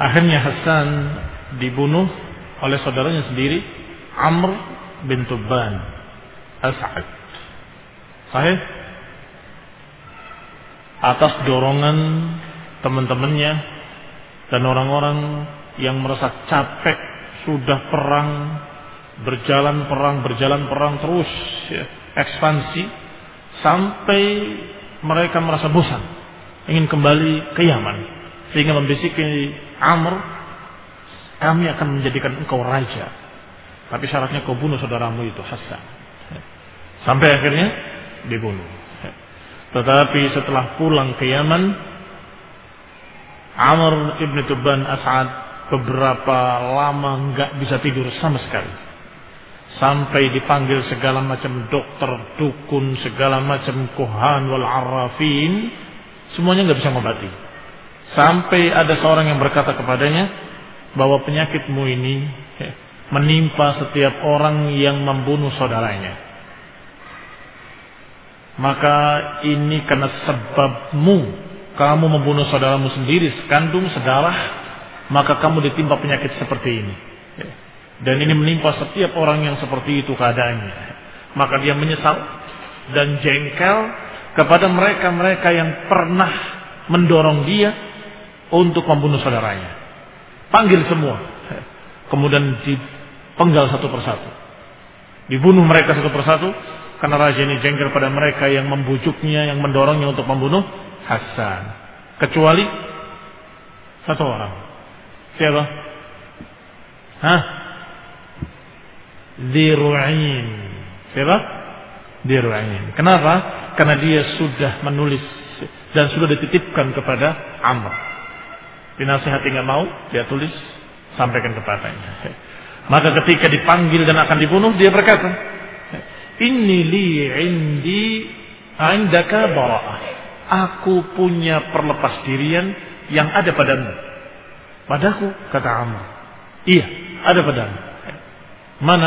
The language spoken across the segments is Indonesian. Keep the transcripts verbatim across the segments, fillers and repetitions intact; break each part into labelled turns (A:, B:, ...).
A: Akhirnya Hasan dibunuh oleh saudaranya sendiri, Amr bin Tubban As'ad. Sahih? Atas dorongan teman-temannya dan orang-orang yang merasa capek sudah perang, berjalan perang, berjalan perang terus, ya, ekspansi sampai mereka merasa bosan, ingin kembali ke Yaman, sehingga membisiki Amr, kami akan menjadikan engkau raja, tapi syaratnya kau bunuh saudaramu itu Hasan. Sampai akhirnya dibunuh. Tetapi setelah pulang ke Yaman, Amr ibn Tubban As'ad beberapa lama nggak bisa tidur sama sekali, sampai dipanggil segala macam dokter, dukun, segala macam kuhan wal arrafin, semuanya nggak bisa ngobati. Sampai ada seorang yang berkata kepadanya bahwa penyakitmu ini menimpa setiap orang yang membunuh saudaranya. Maka ini karena sebabmu, kamu membunuh saudaramu sendiri, sekandung, sedarah, maka kamu ditimpa penyakit seperti ini. Dan ini menimpa setiap orang yang seperti itu keadaannya. Maka dia menyesal dan jengkel kepada mereka-mereka yang pernah mendorong dia untuk membunuh saudaranya. Panggil semua, kemudian dipenggal satu persatu, dibunuh mereka satu persatu. Karena raja ini jengkel pada mereka yang membujuknya, yang mendorongnya untuk membunuh Hasan. Kecuali satu orang. Siapa? Hah? Dzir'ain. Siapa? Dzir'ain. Kenapa? Karena dia sudah menulis dan sudah dititipkan kepada Amr. Dinasihati nggak mau, dia tulis, sampaikan kepadanya. Maka ketika dipanggil dan akan dibunuh, dia berkata, Inni li indi indaka bara'ah. Aku punya perlepas dirian yang ada padamu. Padaku, kata Amr. Iya, ada padamu. Mana?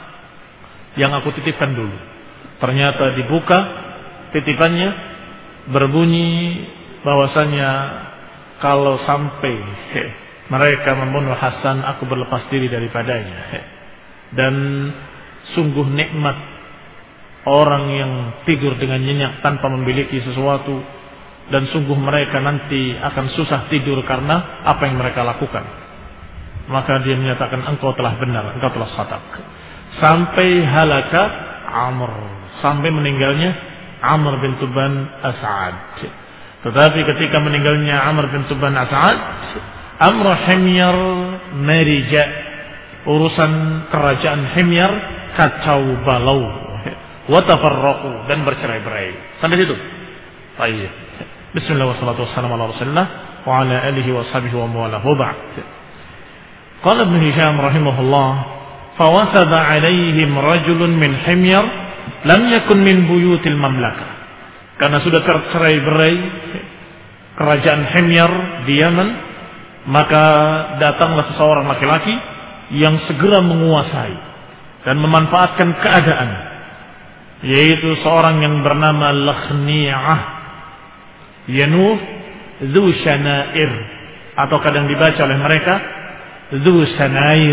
A: Yang aku titipkan dulu. Ternyata dibuka titipannya, berbunyi bahwasanya kalau sampai he, mereka membunuh Hasan, aku berlepas diri daripadanya. He. Dan sungguh nikmat orang yang tidur dengan nyenyak tanpa memiliki sesuatu, dan sungguh mereka nanti akan susah tidur karena apa yang mereka lakukan. Maka dia menyatakan, engkau telah benar, engkau telah sadak. Sampai halaka Amr, sampai meninggalnya Amr bin Tubban As'ad. Tetapi ketika meninggalnya Amr bin Tubban As'ad, Amr Himyar merija, urusan kerajaan Himyar kacau balau, watafarraqu, dan bercerai-berai. Sampai situ. Baik. Bismillah wassalatu wassalamu ala Rasulillah wa ala alihi wa sahbihi wa mawalahu ba'd. Qala Ibn Hisham rahimahullah, fawasada alaihim rajulun min Himyar lam yakun min buyutil mamlakah. Karena sudah tercerai-berai kerajaan Himyar di Yaman, maka datanglah seseorang laki-laki yang segera menguasai dan memanfaatkan keadaan, yaitu seorang yang bernama Lakhni'ah Yanuh Dhu Shanair, atau kadang dibaca oleh mereka Dhu Shanair.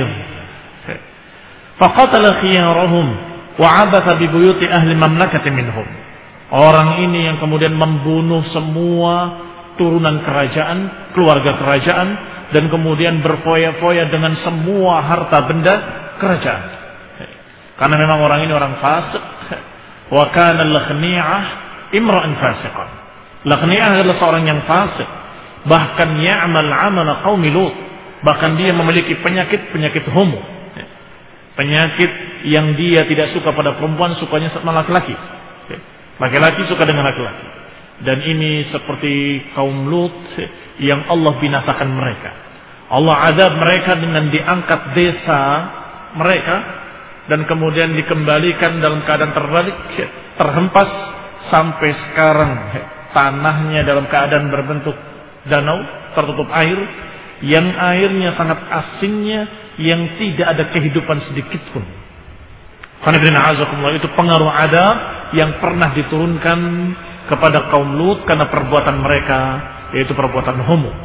A: Faqatala khiyarahum wa abatha bi buyuti ahli mamlakati minhum. Orang ini yang kemudian membunuh semua turunan kerajaan, keluarga kerajaan, dan kemudian berfoya-foya dengan semua harta benda kerajaan. Karena memang orang ini orang fasik. Wa kana Lakhni'ah imra'an fasiqan. Lakhni'ah adalah seorang yang fasik, bahkan ya'mal 'amala qaumi Lut, bahkan dia memiliki penyakit-penyakit homo, penyakit yang dia tidak suka pada perempuan, sukanya sama laki-laki, laki-laki suka dengan laki-laki. Dan ini seperti kaum Lut yang Allah binasakan mereka. Allah azab mereka dengan diangkat desa mereka dan kemudian dikembalikan dalam keadaan terbalik, terhempas, sampai sekarang tanahnya dalam keadaan berbentuk danau tertutup air, yang airnya sangat asinnya, yang tidak ada kehidupan sedikit pun. Itu pengaruh adab yang pernah diturunkan kepada kaum Lut karena perbuatan mereka, yaitu perbuatan homo.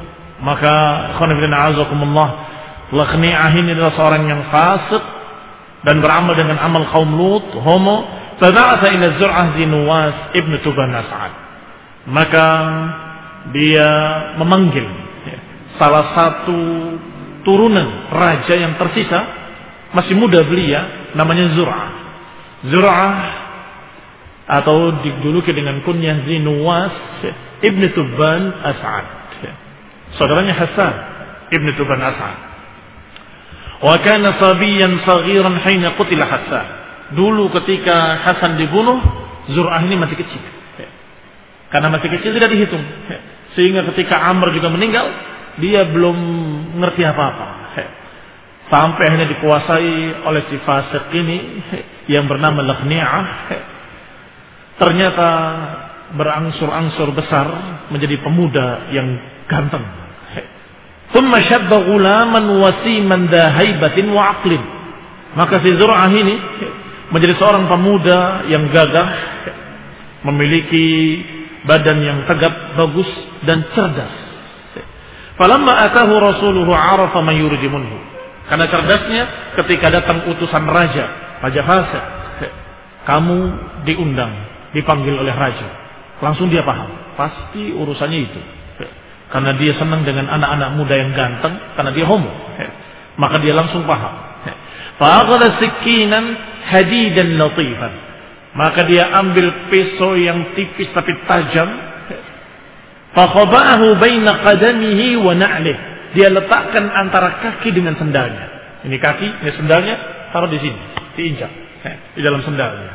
A: Maka khonifidina azakumullah, Lakhni'ah ini adalah seorang yang fasik dan beramal dengan amal kaum Lut, homo. Faba'atha ila Zur'ah bin Nuwas ibnu Tuban As'ad. Maka dia memanggil salah satu turunan raja yang tersisa, masih muda belia, namanya Zur'ah. Zur'ah atau dijuluki dengan kunyah Zinuwas ibnu Tuban As'ad, saudaranya Hasan ibnu Tuban As'ad. Wa kana sabiyan saghiran hina qutila Hasan. Dulu ketika Hasan dibunuh, Zur'ah ini masih kecil. Karena masih kecil tidak dihitung. Sehingga ketika Amr juga meninggal, dia belum ngerti apa-apa. Sampai akhirnya dikuasai oleh si fasik ini yang bernama Lakhni'ah. Ternyata berangsur-angsur besar menjadi pemuda yang ganteng. Thumma syabba ghulaman wasiman dha haibatin wa aqlin. Maka si Zur'ah ini menjadi seorang pemuda yang gagah, memiliki badan yang tegap, bagus dan cerdas. Falamma atahu rasuluhu arafa man yurjimunhu. Karena cerdasnya, ketika datang utusan raja, Raja Fasik, kamu diundang, dipanggil oleh raja, langsung dia paham, pasti urusannya itu. Karena dia senang dengan anak-anak muda yang ganteng, karena dia homo, maka dia langsung paham. Fa'akhadha sikinan hadidan latifan. Maka dia ambil pisau yang tipis tapi tajam. Fakhaba'ahu baina qadamihi wa na'lih. Dia letakkan antara kaki dengan sendalnya. Ini kaki, ini sendalnya, taruh di sini, diinjak di dalam sendalnya.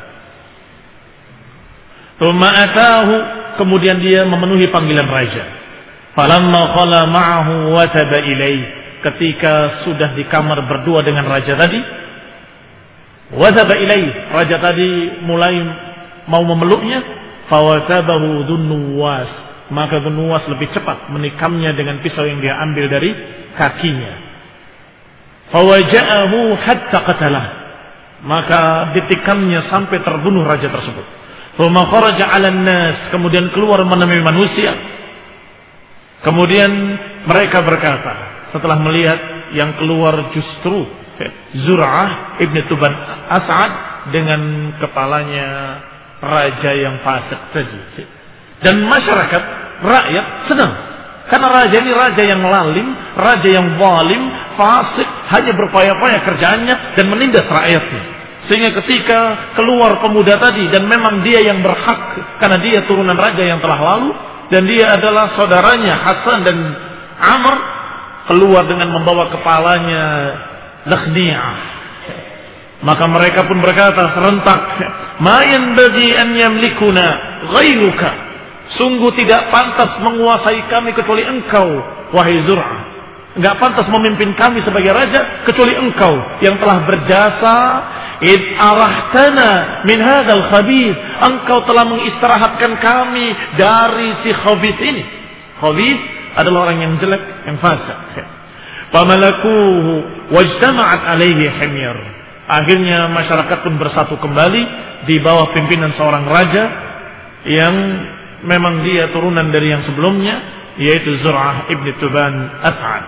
A: Tsumma atahu, kemudian dia memenuhi panggilan raja. Falamma khala ma'ahu wa taba ilaih. Ketika sudah di kamar berdua dengan raja tadi, wazaba ilaih, raja tadi mulai mau memeluknya, fawatabahu Dzunnuwas, maka Dzunnuwas lebih cepat menikamnya dengan pisau yang dia ambil dari kakinya. Fawaja'ahu hatta qatalah, maka ditikamnya sampai terbunuh raja tersebut. Tsumma kharaja 'alan nas, kemudian keluar menemui manusia. Kemudian mereka berkata, setelah melihat yang keluar justru Zur'ah ibn Tuban As'ad dengan kepalanya raja yang fasik tadi. Dan masyarakat, rakyat senang. Karena raja ini raja yang lalim, raja yang zalim, fasik, hanya berpaya-paya kerjaannya dan menindas rakyatnya. Sehingga ketika keluar pemuda tadi, dan memang dia yang berhak, karena dia turunan raja yang telah lalu, dan dia adalah saudaranya Hasan dan Amr, keluar dengan membawa kepalanya Lakhni'ah. Maka mereka pun berkata serentak, "Ma yanbaghi an yamlikuna ghairuka." Sungguh tidak pantas menguasai kami kecuali engkau, wahai Zur'ah. Enggak pantas memimpin kami sebagai raja kecuali engkau yang telah berjasa. Id arahtana min hadzal khabith. Engkau telah mengistirahatkan kami dari si khabith ini. Khabith adalah orang yang jelek, yang fasik. Famalakuhu wajtama'at alaihi himyar. Akhirnya masyarakat pun bersatu kembali di bawah pimpinan seorang raja yang memang dia turunan dari yang sebelumnya, yaitu Zur'ah ibn Tuban As'ad.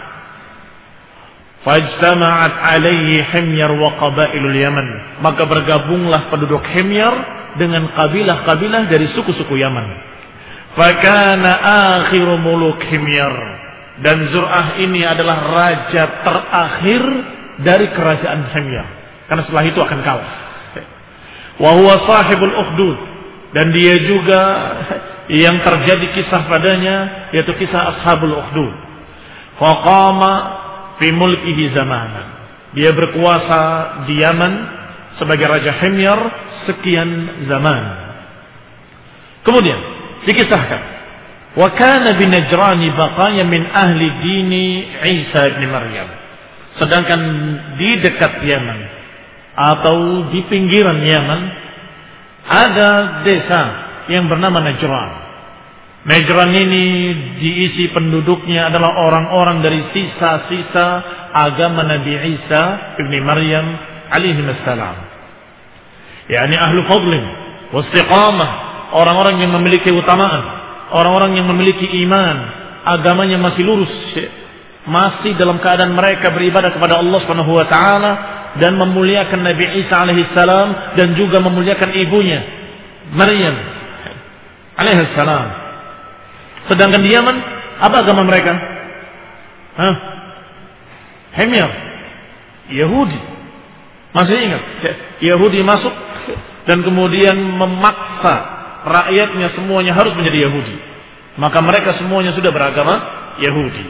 A: Fajtama'at alaihi himyar wa qabailul Yaman. Maka bergabunglah penduduk Himyar dengan kabilah-kabilah dari suku-suku Yaman. Fakana akhiru muluk Himyar, dan Zur'ah ini adalah raja terakhir dari kerajaan Himyar, karena setelah itu akan kalah. Wa huwa sahibul ukhdud, dan dia juga yang terjadi kisah padanya, yaitu kisah ashabul ukhdud. Faqama fi mulkihi zamanan, dia berkuasa di Yaman sebagai raja Himyar sekian zaman. Kemudian dikisahkan, wa kana bi Najran baqaya min ahli dini Isa ibn Maryam. Sedangkan di dekat Yaman atau di pinggiran Yaman ada desa yang bernama Najran. Najran ini diisi penduduknya adalah orang-orang dari sisa-sisa agama Nabi Isa ibn Maryam alaihi wassalam. yakni ahlu fadlin wa istiqamah, orang-orang yang memiliki utamaan, orang-orang yang memiliki iman agamanya masih lurus, masih dalam keadaan mereka beribadah kepada Allah Subhanahu wa taala dan memuliakan Nabi Isa alaihi salam dan juga memuliakan ibunya Maryam alaihi salam. Sedangkan di Yaman apa agama mereka? Hah? Himyar, Yahudi. Masih ingat? Yahudi masuk dan kemudian memaksa rakyatnya semuanya harus menjadi Yahudi. Maka mereka semuanya sudah beragama Yahudi.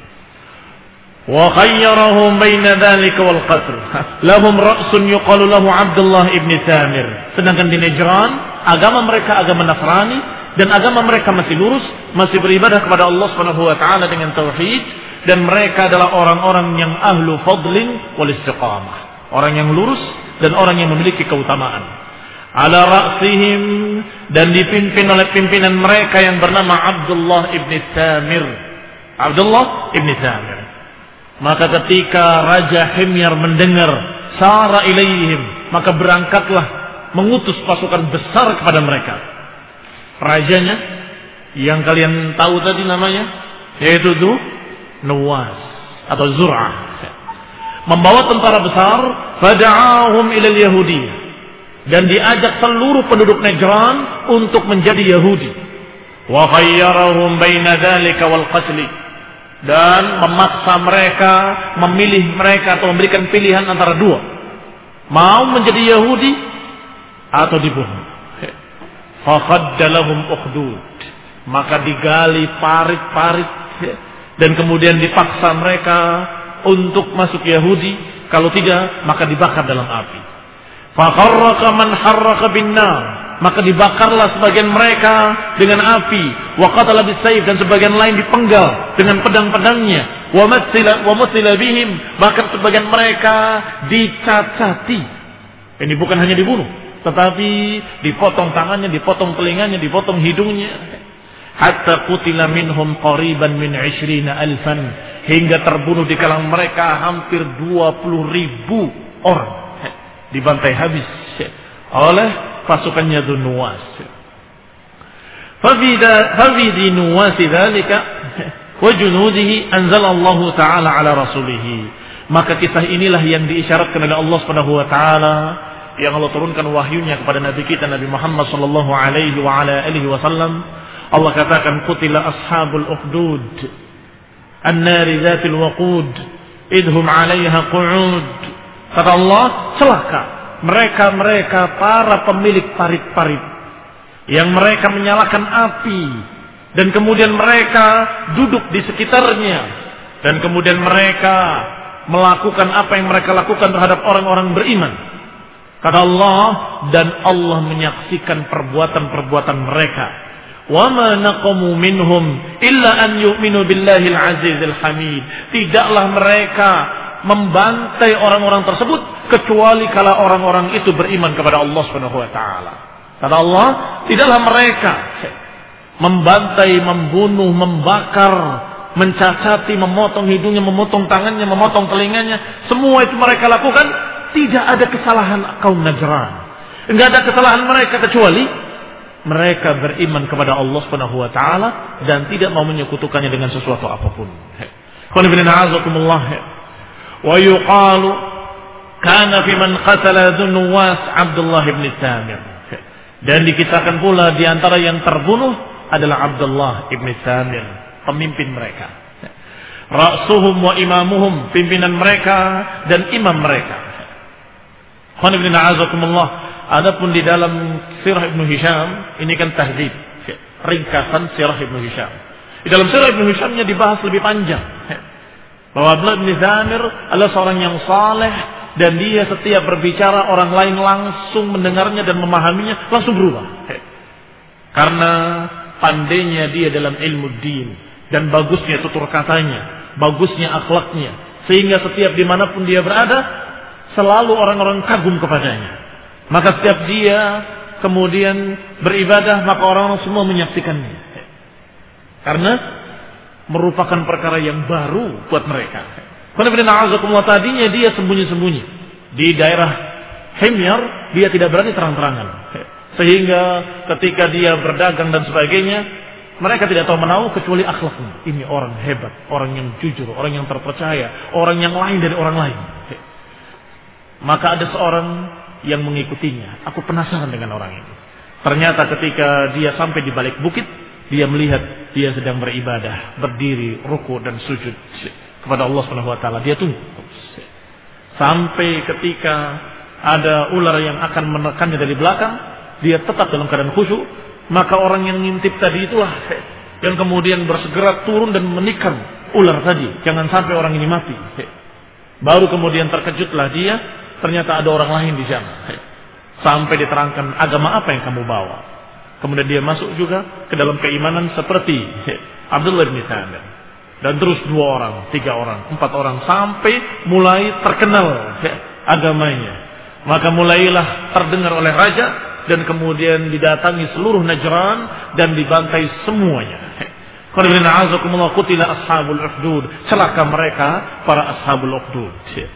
A: Wa khayyarahum baina dzalika wal qatl. Lahum ra'sun yuqalu lahu Abdullah ibn Samir. Sedangkan di Najran agama mereka agama Nasrani dan agama mereka masih lurus, masih beribadah kepada Allah Subhanahu wa taala dengan tauhid dan mereka adalah orang-orang yang ahlu fadlin wal istiqamah. Orang yang lurus dan orang yang memiliki keutamaan. Ala ra'sihim dan dipimpin oleh pimpinan mereka yang bernama Abdullah ibn Samir. Abdullah ibn Samir. Maka ketika Raja Himyar mendengar sara ilaihim, maka berangkatlah mengutus pasukan besar kepada mereka. Rajanya yang kalian tahu tadi namanya yaitu itu Nuwas atau Zur'ah. Membawa tentara besar, fada'ahum ilal Yahudi, dan diajak seluruh penduduk Najran untuk menjadi Yahudi. Wa khayyarahum baina dzalika wal qatl, dan memaksa mereka, memilih mereka atau memberikan pilihan antara dua, mau menjadi Yahudi atau dibunuh. Fa khadda lahum ukhdud, maka digali parit-parit dan kemudian dipaksa mereka untuk masuk Yahudi, kalau tidak maka dibakar dalam api. Fakharraka man harraka binnar, maka dibakarlah sebagian mereka dengan api. Wa qatala bisayf, dan sebagian lain dipenggal dengan pedang-pedangnya. Wa matsila wa mutila bihim, bahkan sebagian mereka dicacati. Ini bukan hanya dibunuh, tetapi dipotong tangannya, dipotong telinganya, dipotong hidungnya. Hatta qutila minhum qariban min ishrina alfan, hingga terbunuh di kalangan mereka hampir dua puluh ribu orang, dibantai habis oleh pasukannya Nuwas. Fafidi Nuwas dzalika wa junudihi anzalallahu ta'ala ala rasulih. Maka kisah inilah yang diisyaratkan oleh Allah Subhanahu wa taala, yang Allah turunkan wahyunya kepada nabi kita Nabi Muhammad sallallahu alaihi wa ala alihi wasallam. Allah katakan qutila ashabul ukhdud an-nari dzatil waqud idhum 'alaiha qu'ud. Kata Allah, celaka mereka-mereka para pemilik parit-parit yang mereka menyalakan api dan kemudian mereka duduk di sekitarnya dan kemudian mereka melakukan apa yang mereka lakukan terhadap orang-orang beriman. Kata Allah, dan Allah menyaksikan perbuatan-perbuatan mereka. وَمَا نَقَمُوا مِنْهُمْ إِلَّا أَنْ يُؤْمِنُوا بِاللَّهِ الْعَزِيزِ الْحَمِيدِ. Tidaklah mereka membantai orang-orang tersebut kecuali kalau orang-orang itu beriman kepada Allah Subhanahu wa taala. Kata Allah, tidaklah mereka membantai, membunuh, membakar, mencacati, memotong hidungnya, memotong tangannya, memotong telinganya. Semua itu mereka lakukan, tidak ada kesalahan kaum Najran. Enggak ada kesalahan mereka kecuali mereka beriman kepada Allah Subhanahu wa taala dan tidak mau menyekutukannya dengan sesuatu apapun. Qul inna a'udzukumullah wa yuqalu kana fi man qatala Nuwas Abdullah ibn Samir. Dan dikisahkan pula di antara yang terbunuh adalah Abdullah ibn Samir, pemimpin mereka. Ra'suhum wa imamuhum, pimpinan mereka dan imam mereka. Qul inna a'udzukumullah. Adapun di dalam Sirah Ibnu Hisham, ini kan tahdzib, ringkasan Sirah Ibnu Hisham. Di dalam Sirah Ibnu Hishamnya dibahas lebih panjang bahwa Abdullah bin Samir adalah seorang yang saleh dan dia setiap berbicara orang lain langsung mendengarnya dan memahaminya, langsung berubah. Karena pandainya dia dalam ilmu din dan bagusnya tutur katanya, bagusnya akhlaknya, sehingga setiap dimanapun dia berada selalu orang-orang kagum kepadanya. Maka setiap dia kemudian beribadah, maka orang-orang semua menyaksikannya. Karena merupakan perkara yang baru buat mereka. Karena tadinya dia sembunyi-sembunyi di daerah Himyar, dia tidak berani terang-terangan. Sehingga ketika dia berdagang dan sebagainya, Mereka tidak tahu menahu kecuali akhlaknya. Ini orang hebat, orang yang jujur, orang yang terpercaya, orang yang lain dari orang lain. Maka ada seorang yang mengikutinya. Aku penasaran dengan orang ini. Ternyata ketika dia sampai di balik bukit, dia melihat dia sedang beribadah, berdiri, ruku dan sujud kepada Allah Subhanahu wa taala. Dia tunggu sampai ketika ada ular yang akan menekannya dari belakang, dia tetap dalam keadaan khusyuk. Maka orang yang ngintip tadi itulah yang kemudian bersegera turun dan menikam ular tadi. Jangan sampai orang ini mati. Baru kemudian terkejutlah dia, ternyata ada orang lain di sana. Sampai diterangkan, agama apa yang kamu bawa? Kemudian dia masuk juga ke dalam keimanan seperti Abdullah bin Sa'ad. Dan terus dua orang, tiga orang, empat orang, sampai mulai terkenal agamanya. Maka mulailah terdengar oleh raja, dan kemudian didatangi seluruh Najran dan dibantai semuanya. Qulna a'azakumullah qutila ashabul ukhdud. Celaka mereka para ashabul ukhdud.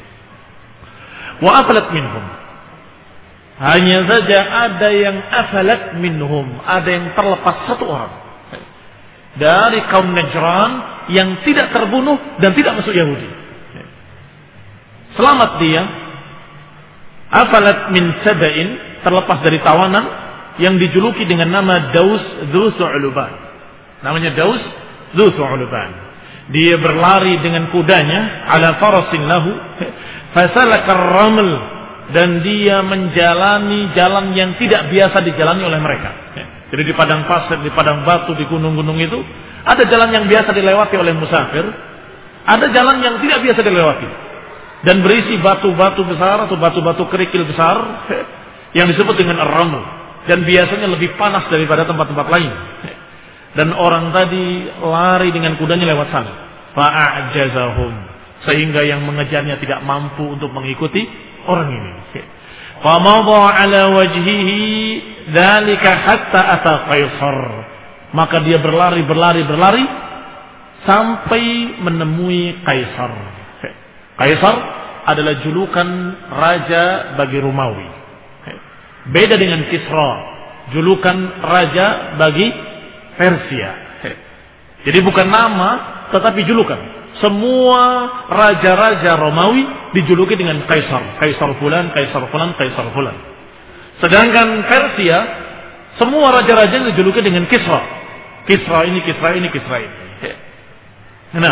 A: Wa afalat minhum. Hanya saja ada yang afalat minhum, ada yang terlepas satu orang dari kaum Najran yang tidak terbunuh dan tidak masuk Yahudi. Selamat dia. Afalat min Saba'in, terlepas dari tawanan yang dijuluki dengan nama Daus Dzu Su'luban. Namanya Daus Dzu Su'luban. Dia berlari dengan kudanya ala farasin lahu fasalaka ar-raml, dan dia menjalani jalan yang tidak biasa dijalani oleh mereka. Jadi di padang pasir, di padang batu, di gunung-gunung itu ada jalan yang biasa dilewati oleh musafir, ada jalan yang tidak biasa dilewati dan berisi batu-batu besar atau batu-batu kerikil besar yang disebut dengan ar-raml, dan biasanya lebih panas daripada tempat-tempat lain. Dan orang tadi lari dengan kudanya lewat sana. Fa'ajazahum, sehingga yang mengejarnya tidak mampu untuk mengikuti orang ini. Famadha ala wajhihi dzalika hatta ata Qaisar. Maka dia berlari, berlari, berlari sampai menemui Kaisar. Kaisar adalah julukan raja bagi Romawi. Beda dengan Kisra, julukan raja bagi Persia. Jadi bukan nama, tetapi julukan. Semua raja-raja Romawi dijuluki dengan Kaisar. Kaisar fulan, Kaisar fulan, Kaisar fulan. Sedangkan Persia, semua raja-raja dijuluki dengan Kisra. Kisra ini, Kisra ini, Kisra ini. Nah,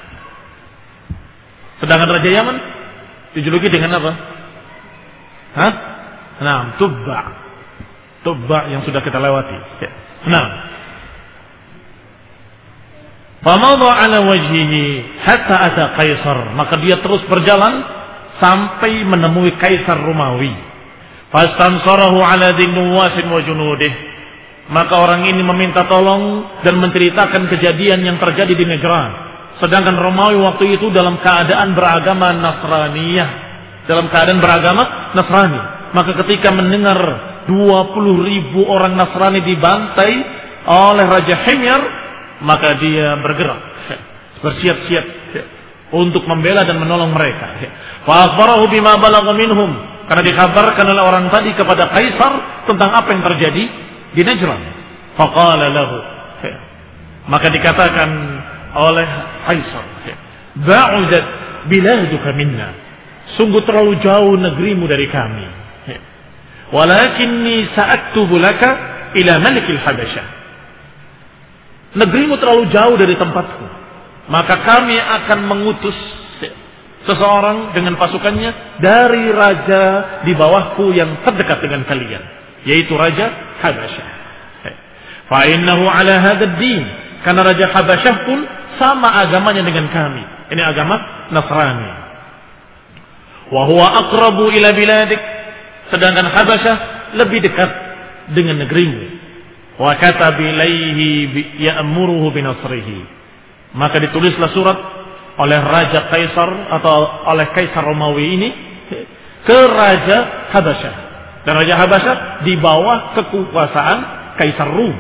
A: sedangkan raja Yaman dijuluki dengan apa? Hah? Nah, Tubba. Tubba yang sudah kita lewati. Nah, famadha ala wajhihi hatta ata Kaisar. Maka dia terus berjalan sampai menemui Kaisar Romawi. Fastansarahu ala dinnuwasin wa junudih. Maka orang ini meminta tolong dan menceritakan kejadian yang terjadi di Najran. Sedangkan Romawi waktu itu dalam keadaan beragama Nasraniyah, dalam keadaan beragama Nasrani. Maka ketika mendengar dua puluh ribu orang Nasrani dibantai oleh Raja Himyar, maka dia bergerak, bersiap-siap untuk membela dan menolong mereka. Fa akhbarahu bima balagha minhum, karena dikabarkan oleh orang tadi kepada Kaisar tentang apa yang terjadi di Najran. Faqala lahu, maka dikatakan oleh Kaisar, ba'udat biladuka minna, sungguh terlalu jauh negerimu dari kami. Walakinni sa'aktubu laka ila malikil Habasyah, negerimu terlalu jauh dari tempatku, maka kami akan mengutus seseorang dengan pasukannya dari raja di bawahku yang terdekat dengan kalian, yaitu Raja Habasyah. Fa innahu ala hadzal din, karena Raja Habasyah pun sama agamanya dengan kami. Ini agama Nasrani. Wa huwa aqrabu ila biladik, sedangkan Habasyah lebih dekat dengan negerimu. Wa kataba ilaihi ya'muruhu binasrihi, maka ditulislah surat oleh Raja Kaisar atau oleh Kaisar Romawi ini ke Raja Habasyah, dan Raja Habasyah di bawah kekuasaan Kaisar Rum,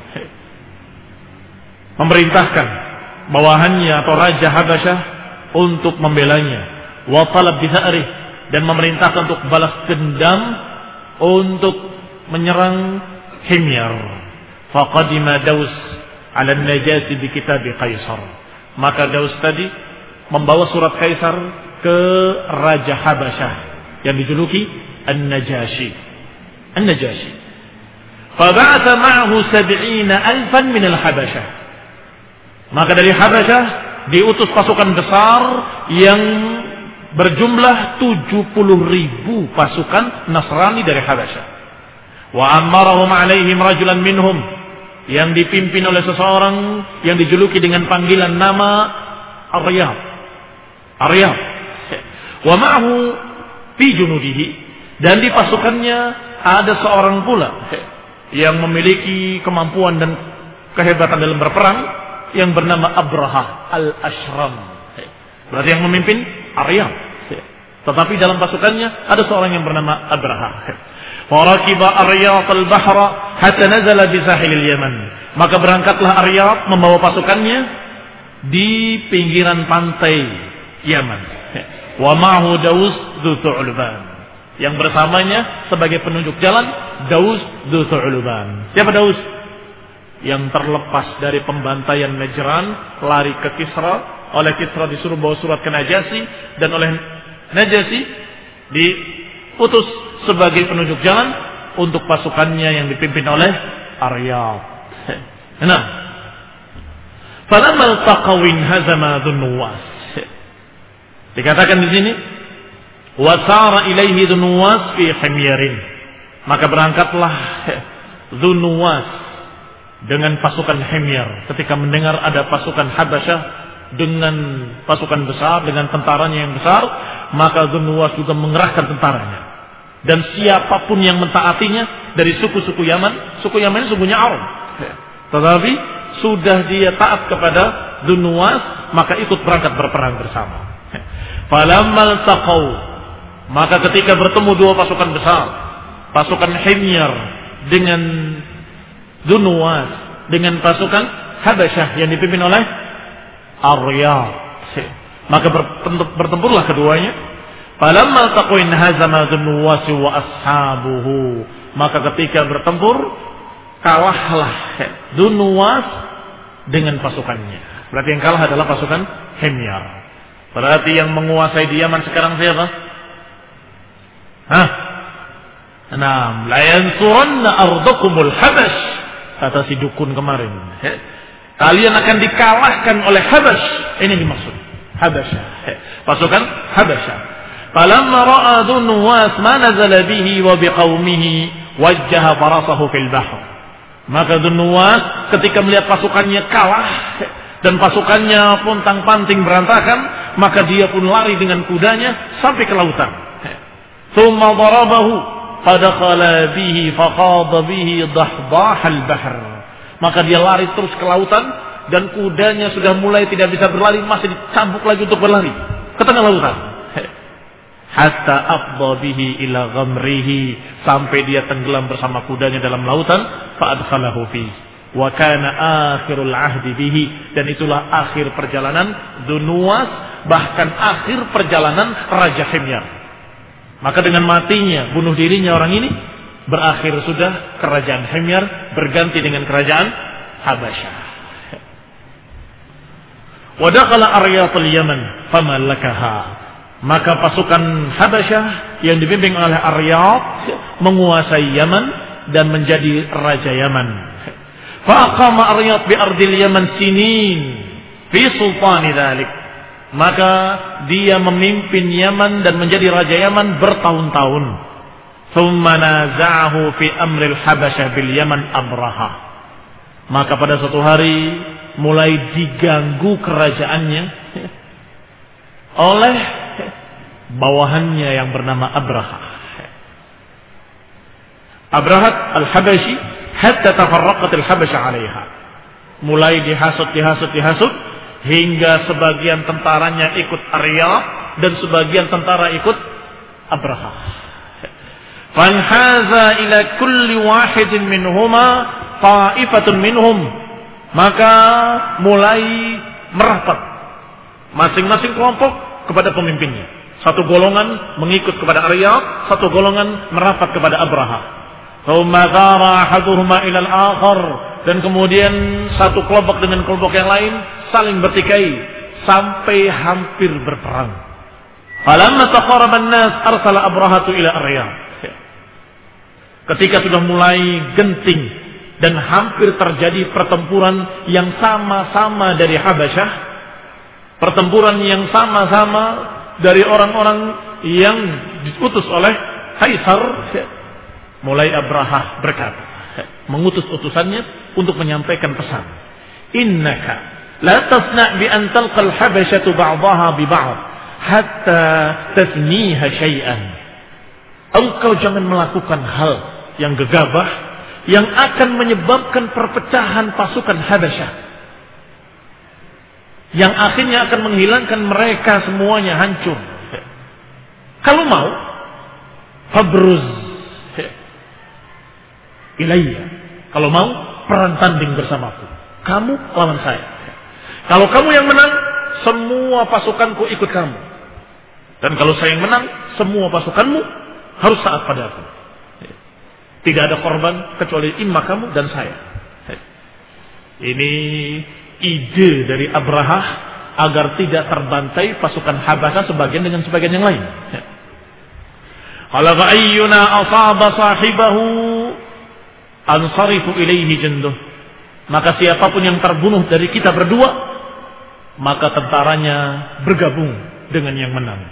A: memerintahkan bawahannya atau Raja Habasyah untuk membelanya, wa talab bisa'rih, dan memerintahkan untuk balas dendam untuk menyerang Himyar. Faqadima Daus ala Najasi bi kitab Kaisar. Maka Daus tadi membawa surat Kaisar ke Raja Habasyah yang dijuluki An-Najashi. An-Najashi. Faba'atha ma'ahu sab'ina alfan min al-Habasyah. Maka dari Habasyah diutus pasukan besar yang berjumlah tujuh puluh ribu pasukan Nasrani dari Habasyah. Wa ammarahum alaihim rajulan minhum, yang dipimpin oleh seseorang yang dijuluki dengan panggilan nama Aryab. Aryab. Wa ma'ahu fi junudihi, dan di pasukannya ada seorang pula yang memiliki kemampuan dan kehebatan dalam berperang yang bernama Abraha al-Ashram. Berarti yang memimpin Aryab. Tetapi dalam pasukannya ada seorang yang bernama Abraha. Farakiba Aryab al-bahra hatta nazala bi sahilil Yaman. Maka berangkatlah Aryab membawa pasukannya di pinggiran pantai Yaman. Wa ma'hu Daus dzu Thu'luban, yang bersamanya sebagai penunjuk jalan Daus dzu Thu'luban. Siapa Daus? Yang terlepas dari pembantaian Najran, lari ke Kisra. Oleh Kisra disuruh bawa surat ke Najasi, dan oleh Najasi diutus sebagai penunjuk jalan untuk pasukannya yang dipimpin oleh Aryab. Nah, falamma taqawin hazama Dzunnuwas. Dikatakan di sini, wasara ilaihi Dzunnuwas fi himyarin. Maka berangkatlah Dzunnuwas dengan pasukan Himyar ketika mendengar ada pasukan Habasyah dengan pasukan besar, dengan tentaranya yang besar, maka Dzunnuwas juga mengerahkan tentaranya. Dan siapapun yang mentaatinya dari suku-suku Yaman, suku Yaman ini sukunya Arab, tetapi sudah dia taat kepada Dzunnuwas, maka ikut berangkat berperang bersama. Falammal taqaw, maka ketika bertemu dua pasukan besar, pasukan Himyar dengan Dzunnuwas dengan pasukan Habasyah yang dipimpin oleh Aryab, maka bertempurlah keduanya. Falamma taqaw hazama Dzunnuwas wa ashabuhu, maka ketika bertempur kalahlah Dzunnuwas dengan pasukannya. Berarti yang kalah adalah pasukan Himyar. Berarti yang menguasai di Yaman sekarang siapa? Hah? Naam, la yansuranna ardakumul Habash, kata si dukun kemarin. Kalian akan dikalahkan oleh Habash. Ini dimaksud Habasyah, pasukan Habasyah. Falamma ra'a Dzunnuwas ma nazala bihi wa biqaumihi wajjaha farasahu fil bahr. Maka Dzunnuwas ketika melihat pasukannya kalah dan pasukannya pontang-panting berantakan, maka dia pun lari dengan kudanya sampai ke lautan. Tsumma darabahu fadakhala bihi faqada bihi dahdah al-bahr. Maka dia lari terus ke lautan dan kudanya sudah mulai tidak bisa berlari, masih dicambuk lagi untuk berlari ke tengah lautan. Hatta afdha bihi ila ghamrihi, sampai dia tenggelam bersama kudanya dalam lautan. Fa adkhalahu fi wa kana akhirul ahdi bihi, dan itulah akhir perjalanan Dzunnuwas, bahkan akhir perjalanan Raja Himyar. Maka dengan matinya, bunuh dirinya orang ini, berakhir sudah kerajaan Himyar, berganti dengan kerajaan Habasyah. Wa dakhala Aryab al-Yaman famallakaha, maka pasukan Habasyah yang dibimbing oleh Aryab menguasai Yaman dan menjadi raja Yaman. Faqama Aryab bi ardil Yaman sinin fi sultani dzalik, maka dia memimpin Yaman dan menjadi raja Yaman bertahun-tahun. Thumma naza'ahu fi amril Habasyah bil Yaman Abraha, maka pada suatu hari mulai diganggu kerajaannya oleh bawahannya yang bernama Abraha. Abraha al-Habasyi hatta tafarraqat al-Habasyah 'alaiha. Mulai dihasut dihasut dihasut hingga sebagian tentaranya ikut Aryab dan sebagian tentara ikut Abraha. Fanhaza ila kulli wahidin minhuma ta'ifatun minhum, maka mulai merapat masing-masing kelompok kepada pemimpinnya. Satu golongan mengikut kepada Aryab, satu golongan merapat kepada Abraha. Thumma dhara ahaduhuma ila al-akhar dan kemudian satu kelompok dengan kelompok yang lain saling bertikai sampai hampir berperang. Falamma taqarraba an-nas arsala Abrahatu ila Aryab. Ketika sudah mulai genting dan hampir terjadi pertempuran yang sama-sama dari Habasyah, pertempuran yang sama-sama dari orang-orang yang diutus oleh Kaisar, mulai Abrahah berkata, mengutus utusannya untuk menyampaikan pesan. Innaka la tasna' bi an talqa al-habasyatu ba'daha bi ba'd hatta tasniha syai'an. Engkau jangan melakukan hal yang gegabah yang akan menyebabkan perpecahan pasukan Habasyah, yang akhirnya akan menghilangkan mereka semuanya hancur. Kalau mau, fabruz ilayya. Kalau mau, perang tanding bersamaku. Kamu lawan saya. Kalau kamu yang menang, semua pasukanku ikut kamu. Dan kalau saya yang menang, semua pasukanmu harus taat padaku. Tidak ada korban kecuali imma kamu dan saya. Ini ide dari Abrahah agar tidak terbantai pasukan Habasyah sebagian dengan sebagian yang lain. Qala fa ayyuna asaba sahibahu ansarifu ilaihi junduh. Maka siapapun yang terbunuh dari kita berdua, maka tentaranya bergabung dengan yang menang.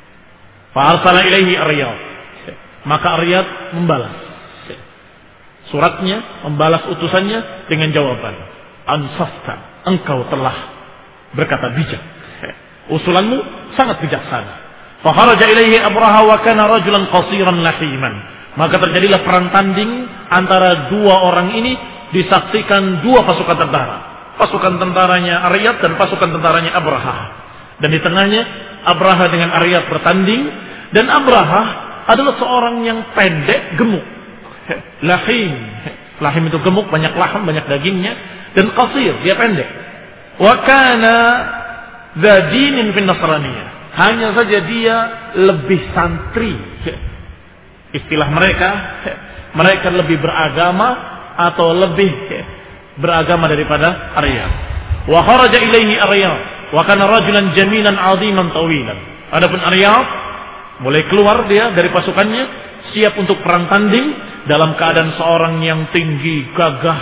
A: Fa arsala ilaihi Aryad. Maka Aryad membalas suratnya, membalas utusannya dengan jawaban, ansafta, engkau telah berkata bijak. Usulanmu sangat bijaksana. Fa kharaja ilaihi Abraha wa kana rajulan qasiran lahiman. Maka terjadilah perang tanding antara dua orang ini, disaksikan dua pasukan tentara. Pasukan tentaranya Aryad dan pasukan tentaranya Abraha. Dan di tengahnya Abraha dengan Aryad bertanding, dan Abraha adalah seorang yang pendek, gemuk. Lahim. Lahim itu gemuk, banyak laham, banyak dagingnya, dan qasir, dia pendek. Wa kana dza dinin fin nasraniyah. Hanya saja dia lebih santri. Istilah mereka, mereka lebih beragama atau lebih beragama daripada Aryad. Wa kharaja ilaihi Aryad wa kana rajulan jamilan 'aziman tawilan. Adapun Aryad mulai keluar dia dari pasukannya, siap untuk perang tanding dalam keadaan seorang yang tinggi, gagah.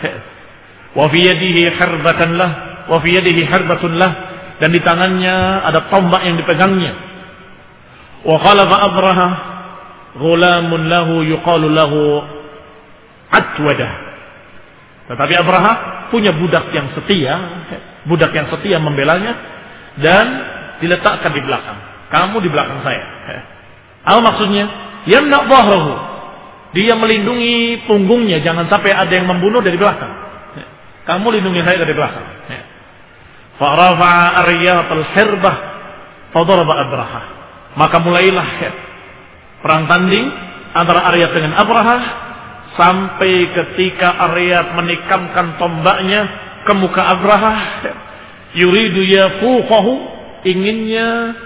A: Wa fi yadihi harbatan lah, wa fi yadihi harbatun lah, dan di tangannya ada tombak yang dipegangnya. Wa khalafa Abraha ghulamun lahu yuqalu lahu Atwadah. Tetapi Abraha punya budak yang setia, budak yang setia membelanya dan diletakkan di belakang. Kamu di belakang saya. Apa maksudnya? Yamna dhahrahu. Dia melindungi punggungnya, jangan sampai ada yang membunuh dari belakang. Kamu lindungi saya dari belakang. Fa rafa'a Aryad al-hirbah fa daraba Abraha. Maka mulailah perang tanding antara Aryad dengan Abraha, sampai ketika Aryad menikamkan tombaknya ke muka Abraha, yuridu yafuqahu, inginnya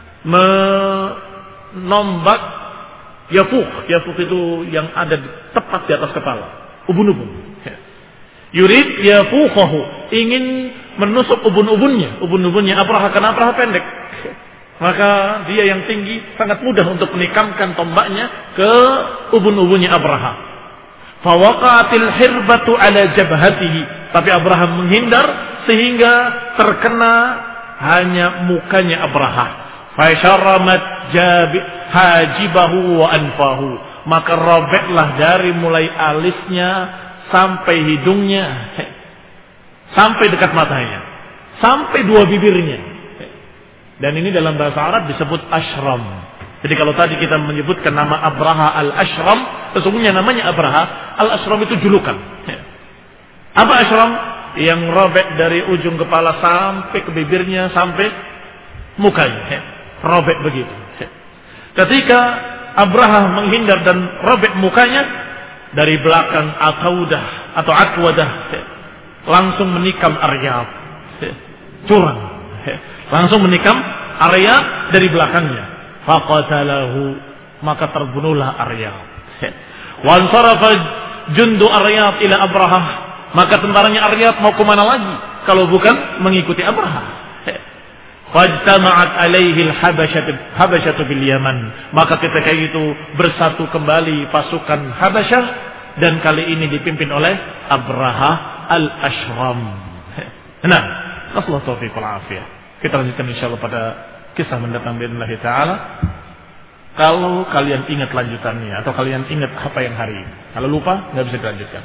A: menombak. Yafuq, yafuq itu yang ada tepat di atas kepala, ubun-ubun. Yurid yafuqahu, ingin menusuk ubun-ubunnya, ubun-ubunnya Abraha, karena Abraha pendek. Maka dia yang tinggi sangat mudah untuk menikamkan tombaknya ke ubun-ubunnya Abraha. Fawaqatil hirbatu ala jabhatihi, tapi Abraha menghindar sehingga terkena hanya mukanya Abraha. Fasyaramat jabi hajibahu wa anfahu, maka robeklah dari mulai alisnya sampai hidungnya, sampai dekat matanya, sampai dua bibirnya. Dan ini dalam bahasa Arab disebut ashram. Jadi kalau tadi kita menyebutkan nama Abraha al-Ashram, sesungguhnya namanya Abraha al-Ashram itu julukan. Apa ashram? Yang robek dari ujung kepala sampai ke bibirnya, sampai mukanya. Robek begitu. Ketika Abraha menghindar dan robek mukanya, dari belakang Ataudah atau Atwadah langsung menikam Aryad. Curang. Langsung menikam Aryad dari belakangnya. Faqatalahu, maka terbunuhlah Aryad. Wa ansarafa jundu Aryad ila Abraha Maka tentaranya Aryab mau kemana lagi kalau bukan mengikuti Abraha? Fajtama'at alaihi al-habasyatu habasyatu bil Yaman. Maka ketika itu bersatu kembali pasukan Habasyah dan kali ini dipimpin oleh Abraha al-Ashram. Nah, nasallahu taufiq wal afiyah. Kita lanjutkan insyaallah pada kisah mendatang biidznillah taala. Kalau kalian ingat lanjutannya atau kalian ingat apa yang hari ini. Kalau lupa enggak bisa dilanjutkan.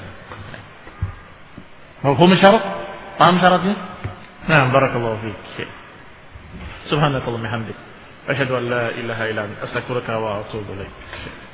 A: Mafhum syarat? Paham syaratnya? Nah, barakallahu fiik. Subhanakallahumma hamdik. Asyhadu an la ilaha illa anta astaghfiruka wa atubu ilaik.